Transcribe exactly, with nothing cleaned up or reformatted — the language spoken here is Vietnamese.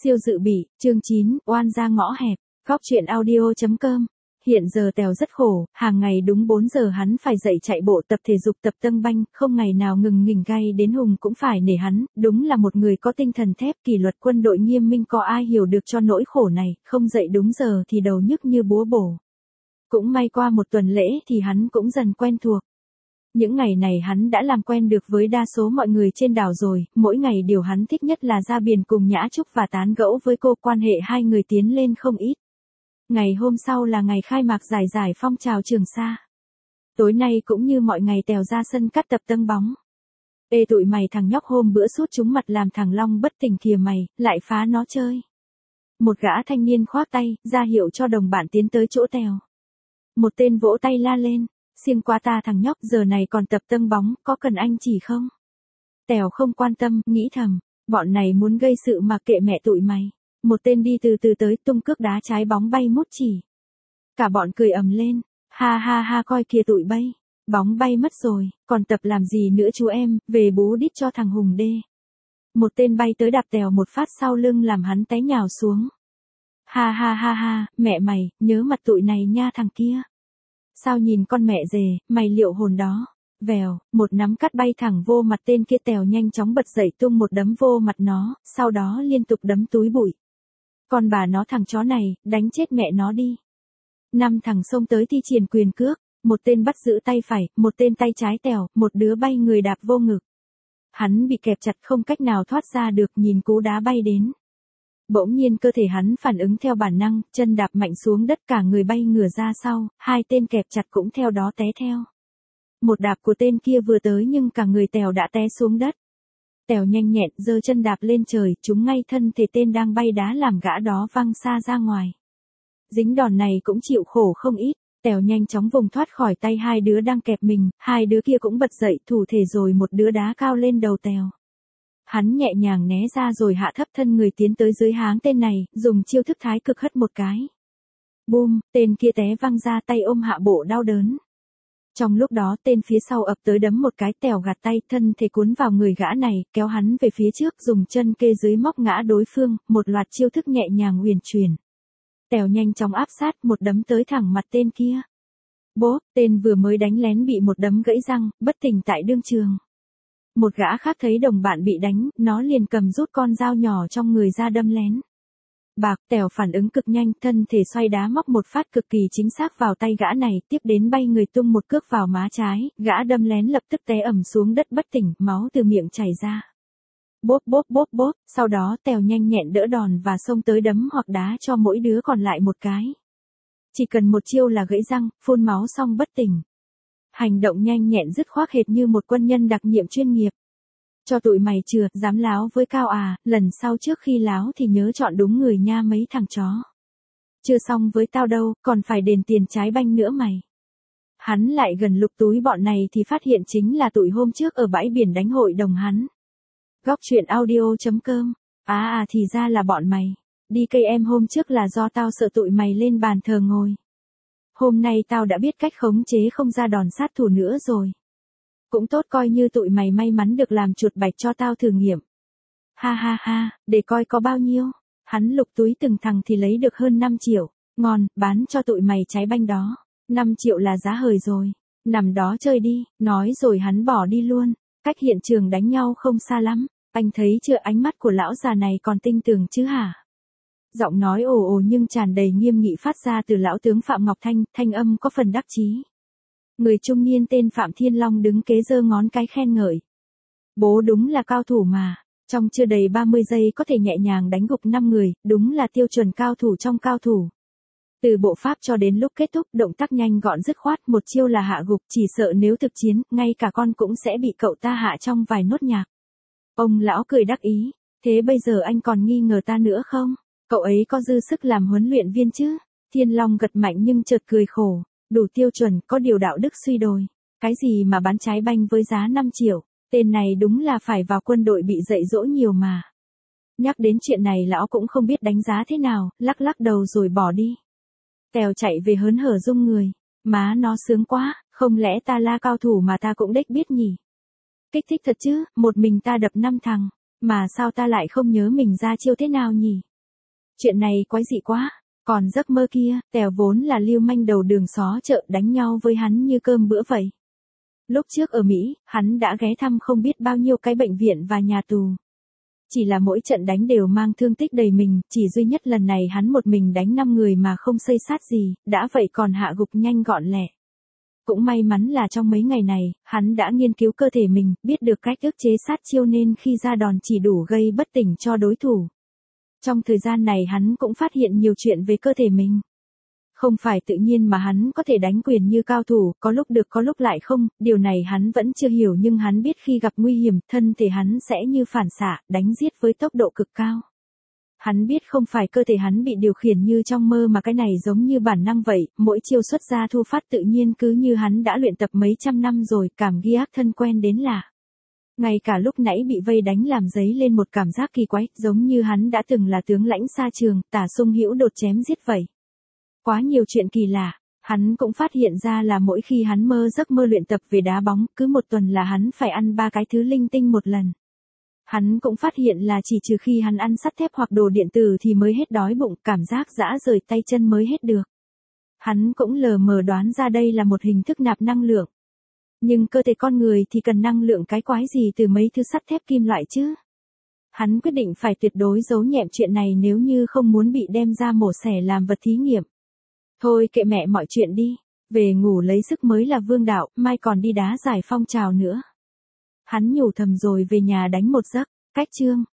Siêu dự bị, chương chín, oan ra ngõ hẹp, góc truyện audio chấm com. Hiện giờ Tèo rất khổ, hàng ngày đúng bốn giờ hắn phải dậy chạy bộ tập thể dục tập tân banh, không ngày nào ngừng nghỉnh gay đến Hùng cũng phải nể hắn, đúng là một người có tinh thần thép kỷ luật quân đội nghiêm minh, có ai hiểu được cho nỗi khổ này, không dậy đúng giờ thì đầu nhức như búa bổ. Cũng may qua một tuần lễ thì hắn cũng dần quen thuộc. Những ngày này hắn đã làm quen được với đa số mọi người trên đảo rồi, mỗi ngày điều hắn thích nhất là ra biển cùng Nhã Trúc và tán gẫu với cô, quan hệ hai người tiến lên không ít. Ngày hôm sau là ngày khai mạc giải giải phong trào Trường Sa. Tối nay cũng như mọi ngày Tèo ra sân cắt tập tâng bóng. Ê tụi mày, thằng nhóc hôm bữa sút trúng mặt làm thằng Long bất tỉnh kìa mày, lại phá nó chơi. Một gã thanh niên khoác tay, ra hiệu cho đồng bạn tiến tới chỗ Tèo. Một tên vỗ tay la lên. Siêng quá ta thằng nhóc, giờ này còn tập tâng bóng, có cần anh chỉ không? Tèo không quan tâm, nghĩ thầm, bọn này muốn gây sự mà kệ mẹ tụi mày. Một tên đi từ từ tới, tung cước đá trái bóng bay mút chỉ. Cả bọn cười ầm lên, ha ha ha, coi kìa tụi bay, bóng bay mất rồi, còn tập làm gì nữa chú em, về bú đít cho thằng Hùng đê. Một tên bay tới đạp Tèo một phát sau lưng làm hắn té nhào xuống. Ha ha ha ha, mẹ mày, nhớ mặt tụi này nha thằng kia. Sao nhìn con mẹ dề, mày liệu hồn đó. Vèo, một nắm cắt bay thẳng vô mặt tên kia. Tèo nhanh chóng bật dậy tung một đấm vô mặt nó, sau đó liên tục đấm túi bụi. Con bà nó, thằng chó này, đánh chết mẹ nó đi. Năm thằng xông tới thi triển quyền cước, một tên bắt giữ tay phải, một tên tay trái Tèo, một đứa bay người đạp vô ngực. Hắn bị kẹp chặt không cách nào thoát ra được, nhìn cú đá bay đến. Bỗng nhiên cơ thể hắn phản ứng theo bản năng, chân đạp mạnh xuống đất, cả người bay ngửa ra sau, hai tên kẹp chặt cũng theo đó té theo. Một đạp của tên kia vừa tới nhưng cả người Tèo đã té xuống đất. Tèo nhanh nhẹn giơ chân đạp lên trời, trúng ngay thân thể tên đang bay đá làm gã đó văng xa ra ngoài. Dính đòn này cũng chịu khổ không ít, Tèo nhanh chóng vùng thoát khỏi tay hai đứa đang kẹp mình, hai đứa kia cũng bật dậy thủ thể rồi một đứa đá cao lên đầu Tèo. Hắn nhẹ nhàng né ra rồi hạ thấp thân người tiến tới dưới háng tên này, dùng chiêu thức thái cực hất một cái. Bùm, tên kia té văng ra, tay ôm hạ bộ đau đớn. Trong lúc đó tên phía sau ập tới đấm một cái, Tèo gạt tay, thân thể cuốn vào người gã này, kéo hắn về phía trước, dùng chân kê dưới móc ngã đối phương, một loạt chiêu thức nhẹ nhàng huyền chuyển. Tèo nhanh chóng áp sát, một đấm tới thẳng mặt tên kia. Bố, tên vừa mới đánh lén bị một đấm gãy răng, bất tỉnh tại đương trường. Một gã khác thấy đồng bạn bị đánh, nó liền cầm rút con dao nhỏ trong người ra đâm lén. Bạc, Tèo phản ứng cực nhanh, thân thể xoay đá móc một phát cực kỳ chính xác vào tay gã này, tiếp đến bay người tung một cước vào má trái, gã đâm lén lập tức té ẩm xuống đất bất tỉnh, máu từ miệng chảy ra. Bốp bốp bốp bốp, sau đó Tèo nhanh nhẹn đỡ đòn và xông tới đấm hoặc đá cho mỗi đứa còn lại một cái. Chỉ cần một chiêu là gãy răng, phun máu xong bất tỉnh. Hành động nhanh nhẹn dứt khoát hệt như một quân nhân đặc nhiệm chuyên nghiệp. Cho tụi mày chừa, dám láo với Cao à, lần sau trước khi láo thì nhớ chọn đúng người nha mấy thằng chó. Chưa xong với tao đâu, còn phải đền tiền trái banh nữa mày. Hắn lại gần lục túi bọn này thì phát hiện chính là tụi hôm trước ở bãi biển đánh hội đồng hắn. Góc truyện audio chấm com. À à thì ra là bọn mày. Đi cây em hôm trước là do tao sợ tụi mày lên bàn thờ ngồi. Hôm nay tao đã biết cách khống chế không ra đòn sát thủ nữa rồi. Cũng tốt, coi như tụi mày may mắn được làm chuột bạch cho tao thử nghiệm. Ha ha ha, để coi có bao nhiêu. Hắn lục túi từng thằng thì lấy được hơn năm triệu. Ngon, bán cho tụi mày trái banh đó. năm triệu là giá hời rồi. Nằm đó chơi đi, nói rồi hắn bỏ đi luôn. Cách hiện trường đánh nhau không xa lắm. Anh thấy chưa, ánh mắt của lão già này còn tinh tường chứ hả? Giọng nói ồ ồ nhưng tràn đầy nghiêm nghị phát ra từ lão tướng Phạm Ngọc Thanh, thanh âm có phần đắc chí. Người trung niên tên Phạm Thiên Long đứng kế giơ ngón cái khen ngợi. Bố đúng là cao thủ mà, trong chưa đầy ba mươi giây có thể nhẹ nhàng đánh gục năm người, đúng là tiêu chuẩn cao thủ trong cao thủ. Từ bộ pháp cho đến lúc kết thúc, động tác nhanh gọn dứt khoát, một chiêu là hạ gục, chỉ sợ nếu thực chiến, ngay cả con cũng sẽ bị cậu ta hạ trong vài nốt nhạc. Ông lão cười đắc ý, thế bây giờ anh còn nghi ngờ ta nữa không? Cậu ấy có dư sức làm huấn luyện viên chứ? Thiên Long gật mạnh nhưng chợt cười khổ, đủ tiêu chuẩn, có điều đạo đức suy đồi. Cái gì mà bán trái banh với giá năm triệu, tên này đúng là phải vào quân đội bị dạy dỗ nhiều mà. Nhắc đến chuyện này lão cũng không biết đánh giá thế nào, lắc lắc đầu rồi bỏ đi. Tèo chạy về hớn hở rung người, má nó sướng quá, không lẽ ta là cao thủ mà ta cũng đếch biết nhỉ? Kích thích thật chứ, một mình ta đập năm thằng, mà sao ta lại không nhớ mình ra chiêu thế nào nhỉ? Chuyện này quái dị quá. Còn giấc mơ kia, Tèo vốn là lưu manh đầu đường xó chợ đánh nhau với hắn như cơm bữa vậy. Lúc trước ở Mỹ, hắn đã ghé thăm không biết bao nhiêu cái bệnh viện và nhà tù. Chỉ là mỗi trận đánh đều mang thương tích đầy mình, chỉ duy nhất lần này hắn một mình đánh năm người mà không xây sát gì, đã vậy còn hạ gục nhanh gọn lẹ. Cũng may mắn là trong mấy ngày này, hắn đã nghiên cứu cơ thể mình, biết được cách ức chế sát chiêu nên khi ra đòn chỉ đủ gây bất tỉnh cho đối thủ. Trong thời gian này hắn cũng phát hiện nhiều chuyện về cơ thể mình. Không phải tự nhiên mà hắn có thể đánh quyền như cao thủ, có lúc được có lúc lại không, điều này hắn vẫn chưa hiểu nhưng hắn biết khi gặp nguy hiểm, thân thể hắn sẽ như phản xạ, đánh giết với tốc độ cực cao. Hắn biết không phải cơ thể hắn bị điều khiển như trong mơ mà cái này giống như bản năng vậy, mỗi chiêu xuất ra thu phát tự nhiên cứ như hắn đã luyện tập mấy trăm năm rồi, cảm giác thân quen đến lạ. Ngay cả lúc nãy bị vây đánh làm dấy lên một cảm giác kỳ quái, giống như hắn đã từng là tướng lãnh xa trường, tả sung hữu đột chém giết vậy. Quá nhiều chuyện kỳ lạ, hắn cũng phát hiện ra là mỗi khi hắn mơ giấc mơ luyện tập về đá bóng, cứ một tuần là hắn phải ăn ba cái thứ linh tinh một lần. Hắn cũng phát hiện là chỉ trừ khi hắn ăn sắt thép hoặc đồ điện tử thì mới hết đói bụng, cảm giác rã rời tay chân mới hết được. Hắn cũng lờ mờ đoán ra đây là một hình thức nạp năng lượng. Nhưng cơ thể con người thì cần năng lượng cái quái gì từ mấy thứ sắt thép kim loại chứ? Hắn quyết định phải tuyệt đối giấu nhẹm chuyện này nếu như không muốn bị đem ra mổ xẻ làm vật thí nghiệm. Thôi kệ mẹ mọi chuyện đi, về ngủ lấy sức mới là vương đạo, mai còn đi đá giải phong trào nữa. Hắn nhủ thầm rồi về nhà đánh một giấc, cách chương.